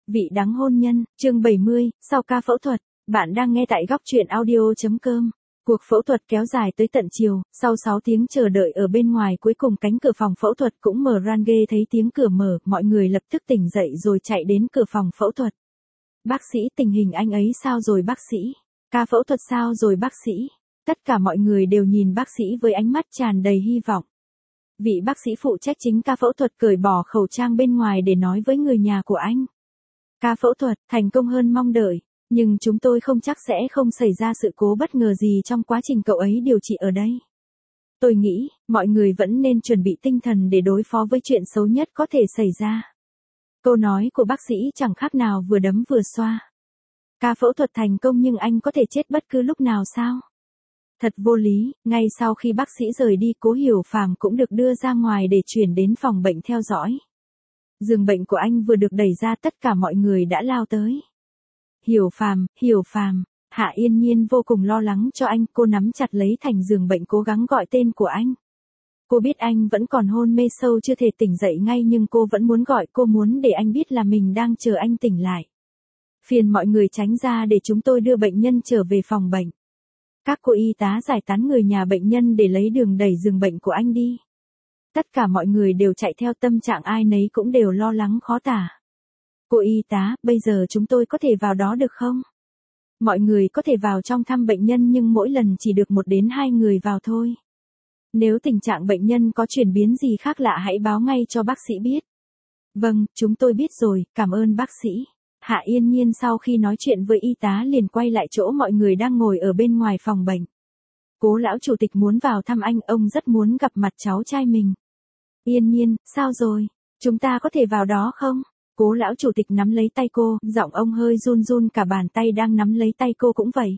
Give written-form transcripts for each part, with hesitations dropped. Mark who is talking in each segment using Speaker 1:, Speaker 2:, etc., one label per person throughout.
Speaker 1: Vị đắng hôn nhân, chương 70, sau ca phẫu thuật. Bạn đang nghe tại góc truyện audio.com. Cuộc phẫu thuật kéo dài tới tận chiều, sau 6 tiếng chờ đợi ở bên ngoài cuối cùng cánh cửa phòng phẫu thuật cũng mở ra. Nghe thấy tiếng cửa mở, mọi người lập tức tỉnh dậy rồi chạy đến cửa phòng phẫu thuật. Bác sĩ, tình hình anh ấy sao rồi bác sĩ? Ca phẫu thuật sao rồi bác sĩ? Tất cả mọi người đều nhìn bác sĩ với ánh mắt tràn đầy hy vọng. Vị bác sĩ phụ trách chính ca phẫu thuật cởi bỏ khẩu trang bên ngoài để nói với người nhà của anh. Ca phẫu thuật thành công hơn mong đợi, nhưng chúng tôi không chắc sẽ không xảy ra sự cố bất ngờ gì trong quá trình cậu ấy điều trị ở đây. Tôi nghĩ, mọi người vẫn nên chuẩn bị tinh thần để đối phó với chuyện xấu nhất có thể xảy ra. Câu nói của bác sĩ chẳng khác nào vừa đấm vừa xoa. Ca phẫu thuật thành công nhưng anh có thể chết bất cứ lúc nào sao? Thật vô lý, ngay sau khi bác sĩ rời đi Cố Hiểu Phàm cũng được đưa ra ngoài để chuyển đến phòng bệnh theo dõi. Giường bệnh của anh vừa được đẩy ra tất cả mọi người đã lao tới. Hiểu Phàm, Hạ Yên Nhiên vô cùng lo lắng cho anh, cô nắm chặt lấy thành giường bệnh cố gắng gọi tên của anh. Cô biết anh vẫn còn hôn mê sâu chưa thể tỉnh dậy ngay nhưng cô vẫn muốn gọi, cô muốn để anh biết là mình đang chờ anh tỉnh lại. Phiền mọi người tránh ra để chúng tôi đưa bệnh nhân trở về phòng bệnh. Các cô y tá giải tán người nhà bệnh nhân để lấy đường đẩy giường bệnh của anh đi. Tất cả mọi người đều chạy theo tâm trạng ai nấy cũng đều lo lắng khó tả. Cô y tá, bây giờ chúng tôi có thể vào đó được không? Mọi người có thể vào trong thăm bệnh nhân nhưng mỗi lần chỉ được 1 đến 2 người vào thôi. Nếu tình trạng bệnh nhân có chuyển biến gì khác lạ hãy báo ngay cho bác sĩ biết. Vâng, chúng tôi biết rồi, cảm ơn bác sĩ. Hạ Yên Nhiên sau khi nói chuyện với y tá liền quay lại chỗ mọi người đang ngồi ở bên ngoài phòng bệnh. Cố lão chủ tịch muốn vào thăm anh, ông rất muốn gặp mặt cháu trai mình. Yên Nhiên, sao rồi? Chúng ta có thể vào đó không? Cố lão chủ tịch nắm lấy tay cô, giọng ông hơi run run, cả bàn tay đang nắm lấy tay cô cũng vậy.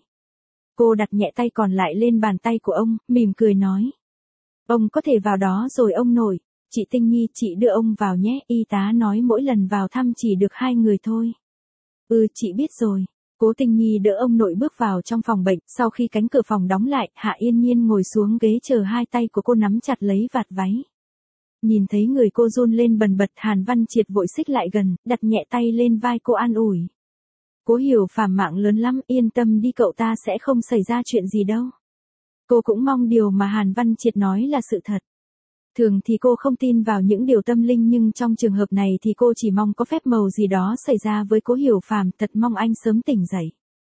Speaker 1: Cô đặt nhẹ tay còn lại lên bàn tay của ông, mỉm cười nói. Ông có thể vào đó rồi ông nội. Chị Tinh Nhi, chị đưa ông vào nhé, y tá nói mỗi lần vào thăm chỉ được 2 người thôi. Chị biết rồi. Cố Tinh Nhi đỡ ông nội bước vào trong phòng bệnh, sau khi cánh cửa phòng đóng lại, Hạ Yên Nhiên ngồi xuống ghế chờ, hai tay của cô nắm chặt lấy vạt váy. Nhìn thấy người cô run lên bần bật, Hàn Văn Triệt vội xích lại gần, đặt nhẹ tay lên vai cô an ủi. Cố Hiểu Phàm mạng lớn lắm, yên tâm đi, cậu ta sẽ không xảy ra chuyện gì đâu. Cô cũng mong điều mà Hàn Văn Triệt nói là sự thật. Thường thì cô không tin vào những điều tâm linh nhưng trong trường hợp này thì cô chỉ mong có phép màu gì đó xảy ra với Cố Hiểu Phàm, thật mong anh sớm tỉnh dậy.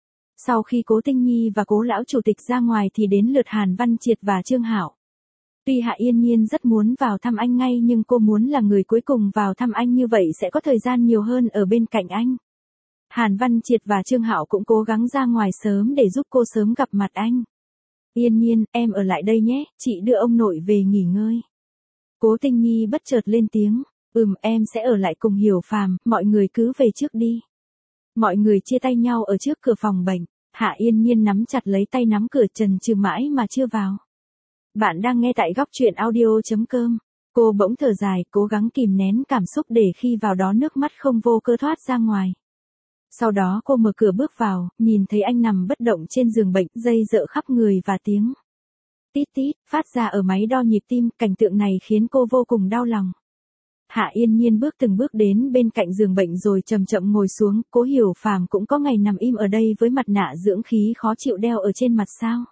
Speaker 1: Sau khi Cố Tinh Nhi và Cố lão chủ tịch ra ngoài thì đến lượt Hàn Văn Triệt và Trương Hạo. Tuy Hạ Yên Nhiên rất muốn vào thăm anh ngay nhưng cô muốn là người cuối cùng vào thăm anh, như vậy sẽ có thời gian nhiều hơn ở bên cạnh anh. Hàn Văn Triệt và Trương Hạo cũng cố gắng ra ngoài sớm để giúp cô sớm gặp mặt anh. Yên Nhiên, em ở lại đây nhé, chị đưa ông nội về nghỉ ngơi. Cố Tinh Nhi bất chợt lên tiếng, em sẽ ở lại cùng Hiểu Phàm, mọi người cứ về trước đi. Mọi người chia tay nhau ở trước cửa phòng bệnh, Hạ Yên Nhiên nắm chặt lấy tay nắm cửa, chần chừ mãi mà chưa vào. Bạn đang nghe tại góc truyện audio.com. Cô bỗng thở dài, cố gắng kìm nén cảm xúc để khi vào đó nước mắt không vô cớ thoát ra ngoài. Sau đó cô mở cửa bước vào, nhìn thấy anh nằm bất động trên giường bệnh, dây dợ khắp người và tiếng tít tít phát ra ở máy đo nhịp tim, cảnh tượng này khiến cô vô cùng đau lòng. Hạ Yên Nhiên bước từng bước đến bên cạnh giường bệnh rồi chậm chậm ngồi xuống. Cố Hiểu Phàm cũng có ngày nằm im ở đây với mặt nạ dưỡng khí khó chịu đeo ở trên mặt sao?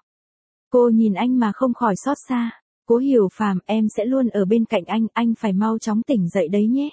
Speaker 1: Cô nhìn anh mà không khỏi xót xa. Cố Hiểu Phàm, em sẽ luôn ở bên cạnh anh phải mau chóng tỉnh dậy đấy nhé.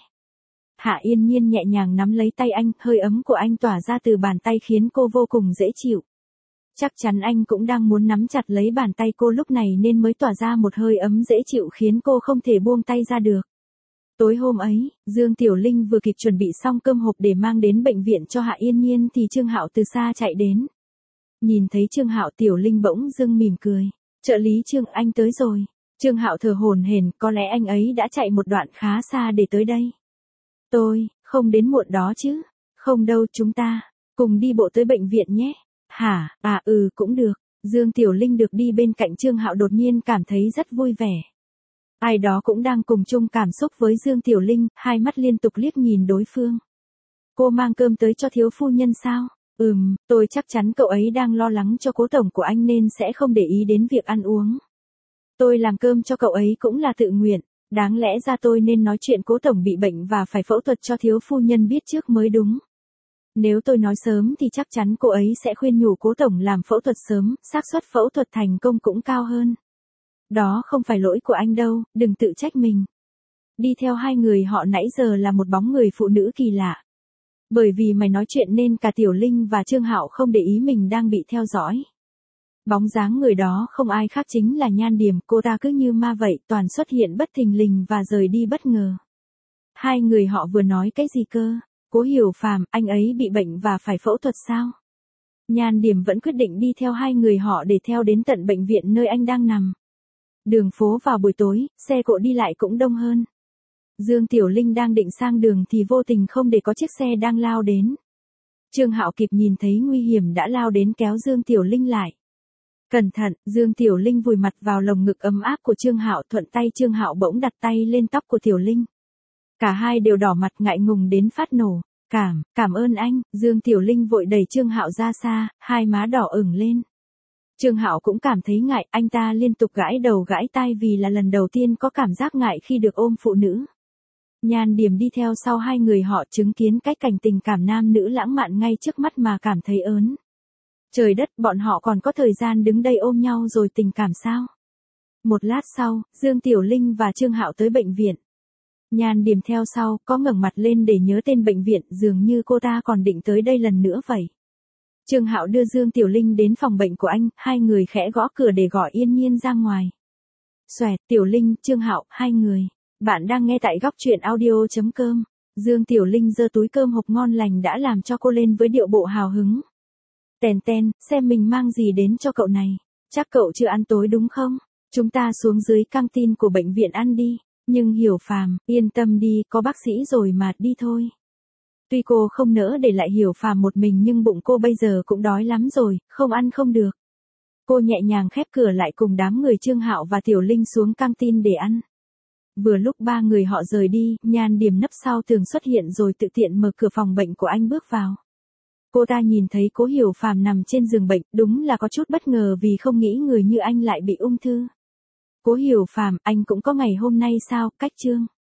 Speaker 1: Hạ Yên Nhiên nhẹ nhàng nắm lấy tay anh, hơi ấm của anh tỏa ra từ bàn tay khiến cô vô cùng dễ chịu. Chắc chắn anh cũng đang muốn nắm chặt lấy bàn tay cô lúc này nên mới tỏa ra một hơi ấm dễ chịu khiến cô không thể buông tay ra được. Tối hôm ấy, Dương Tiểu Linh vừa kịp chuẩn bị xong cơm hộp để mang đến bệnh viện cho Hạ Yên Nhiên thì Trương Hạo từ xa chạy đến. Nhìn thấy Trương Hạo, Tiểu Linh bỗng dưng mỉm cười. Trợ lý Trương, anh tới rồi. Trương Hạo thở hổn hển, có lẽ anh ấy đã chạy một đoạn khá xa để tới đây. Tôi, không đến muộn đó chứ? Không đâu, chúng ta cùng đi bộ tới bệnh viện nhé. Hả, cũng được. Dương Tiểu Linh được đi bên cạnh Trương Hạo đột nhiên cảm thấy rất vui vẻ. Ai đó cũng đang cùng chung cảm xúc với Dương Tiểu Linh, hai mắt liên tục liếc nhìn đối phương. Cô mang cơm tới cho thiếu phu nhân sao? Tôi chắc chắn cậu ấy đang lo lắng cho Cố tổng của anh nên sẽ không để ý đến việc ăn uống. Tôi làm cơm cho cậu ấy cũng là tự nguyện, đáng lẽ ra tôi nên nói chuyện Cố tổng bị bệnh và phải phẫu thuật cho thiếu phu nhân biết trước mới đúng. Nếu tôi nói sớm thì chắc chắn cô ấy sẽ khuyên nhủ Cố tổng làm phẫu thuật sớm, xác suất phẫu thuật thành công cũng cao hơn. Đó không phải lỗi của anh đâu, đừng tự trách mình. Đi theo hai người họ nãy giờ là một bóng người phụ nữ kỳ lạ. Bởi vì mày nói chuyện nên cả Tiểu Linh và Trương Hạo không để ý mình đang bị theo dõi. Bóng dáng người đó không ai khác chính là Nhan Điểm, cô ta cứ như ma vậy, toàn xuất hiện bất thình lình và rời đi bất ngờ. Hai người họ vừa nói cái gì cơ? Cố Hiểu Phàm, anh ấy bị bệnh và phải phẫu thuật sao? Nhan Điểm vẫn quyết định đi theo hai người họ để theo đến tận bệnh viện nơi anh đang nằm. Đường phố vào buổi tối, xe cộ đi lại cũng đông hơn. Dương Tiểu Linh đang định sang đường thì vô tình không để có chiếc xe đang lao đến. Trương Hạo kịp nhìn thấy nguy hiểm đã lao đến kéo Dương Tiểu Linh lại. Cẩn thận, Dương Tiểu Linh vùi mặt vào lồng ngực ấm áp của Trương Hạo, thuận tay Trương Hạo bỗng đặt tay lên tóc của Tiểu Linh. Cả hai đều đỏ mặt ngại ngùng đến phát nổ. Cảm ơn anh, Dương Tiểu Linh vội đẩy Trương Hạo ra xa, hai má đỏ ửng lên. Trương Hạo cũng cảm thấy ngại, anh ta liên tục gãi đầu gãi tai vì là lần đầu tiên có cảm giác ngại khi được ôm phụ nữ. Nhan Điểm đi theo sau hai người họ chứng kiến cái cảnh tình cảm nam nữ lãng mạn ngay trước mắt mà cảm thấy ớn. Trời đất, bọn họ còn có thời gian đứng đây ôm nhau rồi tình cảm sao? Một lát sau, Dương Tiểu Linh và Trương Hạo tới bệnh viện. Nhan Điểm theo sau, có ngẩng mặt lên để nhớ tên bệnh viện, dường như cô ta còn định tới đây lần nữa vậy. Trương Hạo đưa Dương Tiểu Linh đến phòng bệnh của anh, hai người khẽ gõ cửa để gọi Yên Nhiên ra ngoài. Xoẹt, Tiểu Linh, Trương Hạo, hai người. Bạn đang nghe tại góc truyện audio.com. Dương Tiểu Linh giơ túi cơm hộp ngon lành đã làm cho cô lên với điệu bộ hào hứng. Ten, xem mình mang gì đến cho cậu này. Chắc cậu chưa ăn tối đúng không? Chúng ta xuống dưới căng tin của bệnh viện ăn đi. Nhưng Hiểu Phàm, yên tâm đi, có bác sĩ rồi mà, đi thôi. Tuy cô không nỡ để lại Hiểu Phàm một mình nhưng bụng cô bây giờ cũng đói lắm rồi, không ăn không được. Cô nhẹ nhàng khép cửa lại cùng đám người Trương Hạo và Tiểu Linh xuống căng tin để ăn. Vừa lúc ba người họ rời đi, Nhan Điểm nấp sau tường xuất hiện rồi tự tiện mở cửa phòng bệnh của anh bước vào. Cô ta nhìn thấy Cố Hiểu Phàm nằm trên giường bệnh, đúng là có chút bất ngờ vì không nghĩ người như anh lại bị ung thư. Cố Hiểu Phàm, anh cũng có ngày hôm nay sao? Cách Trương